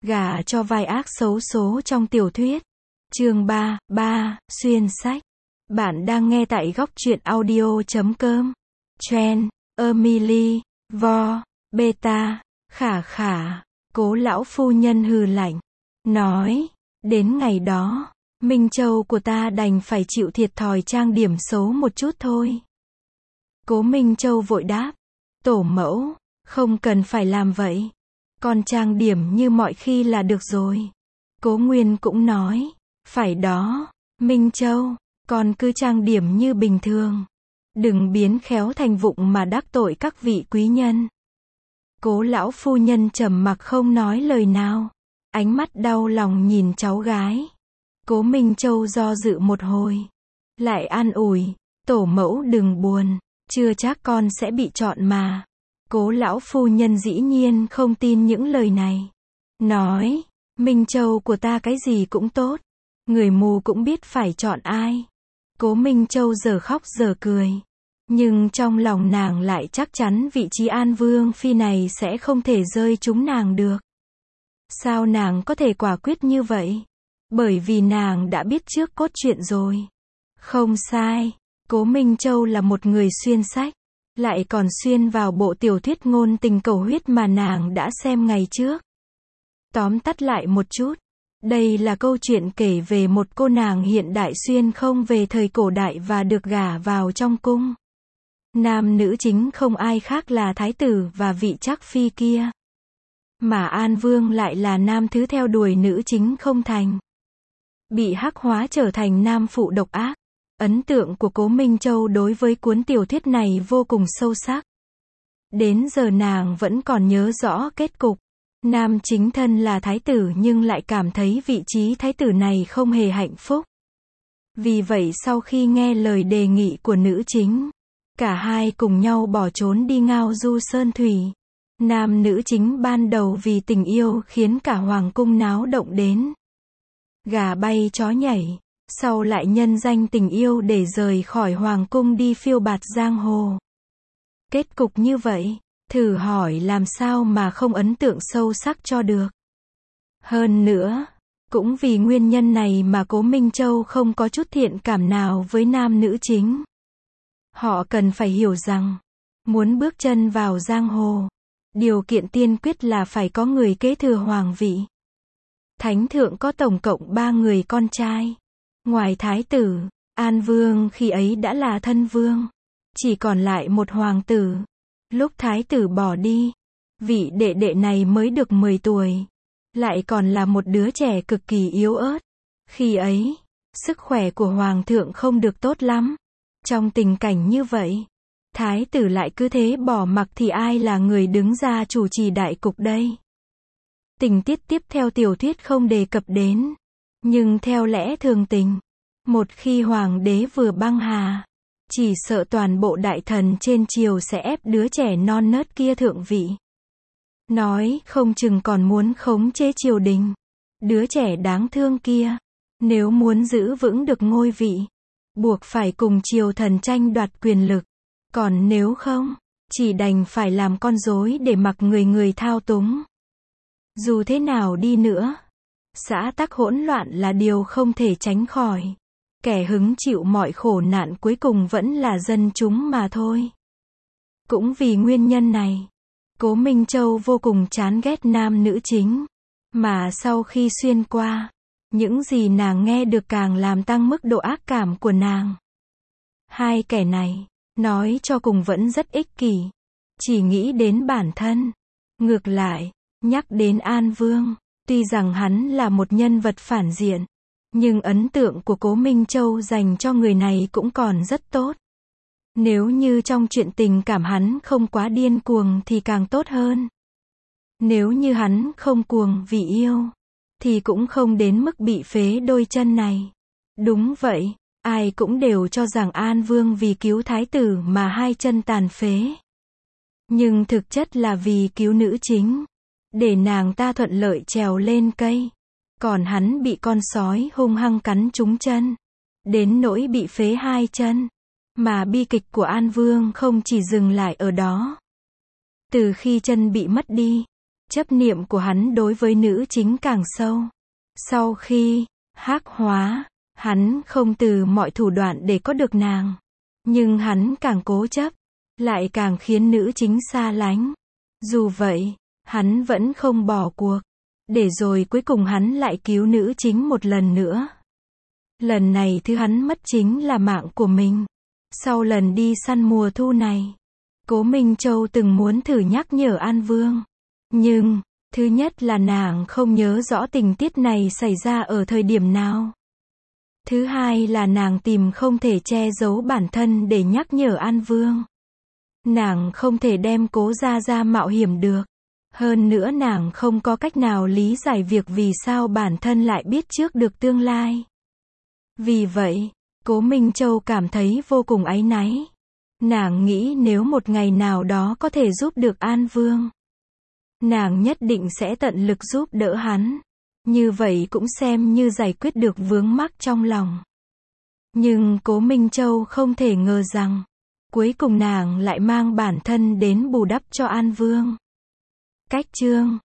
Gả cho vai ác xấu số trong tiểu thuyết. Chương 3, xuyên sách. Bạn đang nghe tại góc truyện audio.com. Trend, Emily, Vo, Beta, Khả Khả. Cố lão phu nhân hừ lạnh. Nói, đến ngày đó, Minh Châu của ta đành phải chịu thiệt thòi trang điểm xấu một chút thôi. Cố Minh Châu vội đáp. Tổ mẫu, không cần phải làm vậy. Con trang điểm như mọi khi là được rồi. Cố Nguyên cũng nói. Phải đó, Minh Châu, con cứ trang điểm như bình thường. Đừng biến khéo thành vụng mà đắc tội các vị quý nhân. Cố lão phu nhân trầm mặc không nói lời nào. Ánh mắt đau lòng nhìn cháu gái. Cố Minh Châu do dự một hồi. Lại an ủi, tổ mẫu đừng buồn, chưa chắc con sẽ bị chọn mà. Cố lão phu nhân dĩ nhiên không tin những lời này. Nói, Minh Châu của ta cái gì cũng tốt. Người mù cũng biết phải chọn ai. Cố Minh Châu giờ khóc giờ cười. Nhưng trong lòng nàng lại chắc chắn vị trí An Vương Phi này sẽ không thể rơi trúng nàng được. Sao nàng có thể quả quyết như vậy? Bởi vì nàng đã biết trước cốt truyện rồi. Không sai, Cố Minh Châu là một người xuyên sách. Lại còn xuyên vào bộ tiểu thuyết ngôn tình cầu huyết mà nàng đã xem ngày trước. Tóm tắt lại một chút. Đây là câu chuyện kể về một cô nàng hiện đại xuyên không về thời cổ đại và được gả vào trong cung. Nam nữ chính không ai khác là thái tử và vị trắc phi kia. Mà An Vương lại là nam thứ theo đuổi nữ chính không thành. Bị hắc hóa trở thành nam phụ độc ác. Ấn tượng của Cố Minh Châu đối với cuốn tiểu thuyết này vô cùng sâu sắc. Đến giờ nàng vẫn còn nhớ rõ kết cục. Nam chính thân là thái tử nhưng lại cảm thấy vị trí thái tử này không hề hạnh phúc. Vì vậy sau khi nghe lời đề nghị của nữ chính, cả hai cùng nhau bỏ trốn đi ngao du sơn thủy. Nam nữ chính ban đầu vì tình yêu khiến cả hoàng cung náo động đến gà bay chó nhảy. Sau lại nhân danh tình yêu để rời khỏi hoàng cung đi phiêu bạt giang hồ. Kết cục như vậy, thử hỏi làm sao mà không ấn tượng sâu sắc cho được. Hơn nữa, cũng vì nguyên nhân này mà Cố Minh Châu không có chút thiện cảm nào với nam nữ chính. Họ cần phải hiểu rằng, muốn bước chân vào giang hồ, điều kiện tiên quyết là phải có người kế thừa hoàng vị. Thánh thượng có tổng cộng 3 người con trai. Ngoài thái tử, An Vương khi ấy đã là thân vương. Chỉ còn lại một hoàng tử. Lúc thái tử bỏ đi, vị đệ đệ này mới được 10 tuổi. Lại còn là một đứa trẻ cực kỳ yếu ớt. Khi ấy, sức khỏe của hoàng thượng không được tốt lắm. Trong tình cảnh như vậy, thái tử lại cứ thế bỏ mặc thì ai là người đứng ra chủ trì đại cục đây? Tình tiết tiếp theo tiểu thuyết không đề cập đến. Nhưng theo lẽ thường tình, một khi hoàng đế vừa băng hà, chỉ sợ toàn bộ đại thần trên triều sẽ ép đứa trẻ non nớt kia thượng vị. Nói không chừng còn muốn khống chế triều đình. Đứa trẻ đáng thương kia, nếu muốn giữ vững được ngôi vị, buộc phải cùng triều thần tranh đoạt quyền lực. Còn nếu không, chỉ đành phải làm con rối để mặc người thao túng. Dù thế nào đi nữa, xã tắc hỗn loạn là điều không thể tránh khỏi. Kẻ hứng chịu mọi khổ nạn cuối cùng vẫn là dân chúng mà thôi. Cũng vì nguyên nhân này, Cố Minh Châu vô cùng chán ghét nam nữ chính. Mà sau khi xuyên qua, những gì nàng nghe được càng làm tăng mức độ ác cảm của nàng. Hai kẻ này, nói cho cùng vẫn rất ích kỷ. Chỉ nghĩ đến bản thân. Ngược lại, nhắc đến An Vương, tuy rằng hắn là một nhân vật phản diện, nhưng ấn tượng của Cố Minh Châu dành cho người này cũng còn rất tốt. Nếu như trong chuyện tình cảm hắn không quá điên cuồng thì càng tốt hơn. Nếu như hắn không cuồng vì yêu, thì cũng không đến mức bị phế đôi chân này. Đúng vậy, ai cũng đều cho rằng An Vương vì cứu thái tử mà hai chân tàn phế. Nhưng thực chất là vì cứu nữ chính, để nàng ta thuận lợi trèo lên cây. Còn hắn bị con sói hung hăng cắn trúng chân, đến nỗi bị phế hai chân. Mà bi kịch của An Vương không chỉ dừng lại ở đó. Từ khi chân bị mất đi, Chấp niệm của hắn đối với nữ chính càng sâu. Sau khi hắc hóa, hắn không từ mọi thủ đoạn để có được nàng. Nhưng hắn càng cố chấp, lại càng khiến nữ chính xa lánh. Dù vậy, hắn vẫn không bỏ cuộc. Để rồi cuối cùng hắn lại cứu nữ chính một lần nữa. Lần này thứ hắn mất chính là mạng của mình. Sau lần đi săn mùa thu này, Cố Minh Châu từng muốn thử nhắc nhở An Vương. Nhưng, thứ nhất là nàng không nhớ rõ tình tiết này xảy ra ở thời điểm nào. Thứ hai là nàng tìm không thể che giấu bản thân để nhắc nhở An Vương. Nàng không thể đem Cố Gia Gia mạo hiểm được. Hơn nữa nàng không có cách nào lý giải việc vì sao bản thân lại biết trước được tương lai. Vì vậy, Cố Minh Châu cảm thấy vô cùng áy náy. Nàng nghĩ nếu một ngày nào đó có thể giúp được An Vương, nàng nhất định sẽ tận lực giúp đỡ hắn. Như vậy cũng xem như giải quyết được vướng mắc trong lòng. Nhưng Cố Minh Châu không thể ngờ rằng, cuối cùng nàng lại mang bản thân đến bù đắp cho An Vương. Cách chương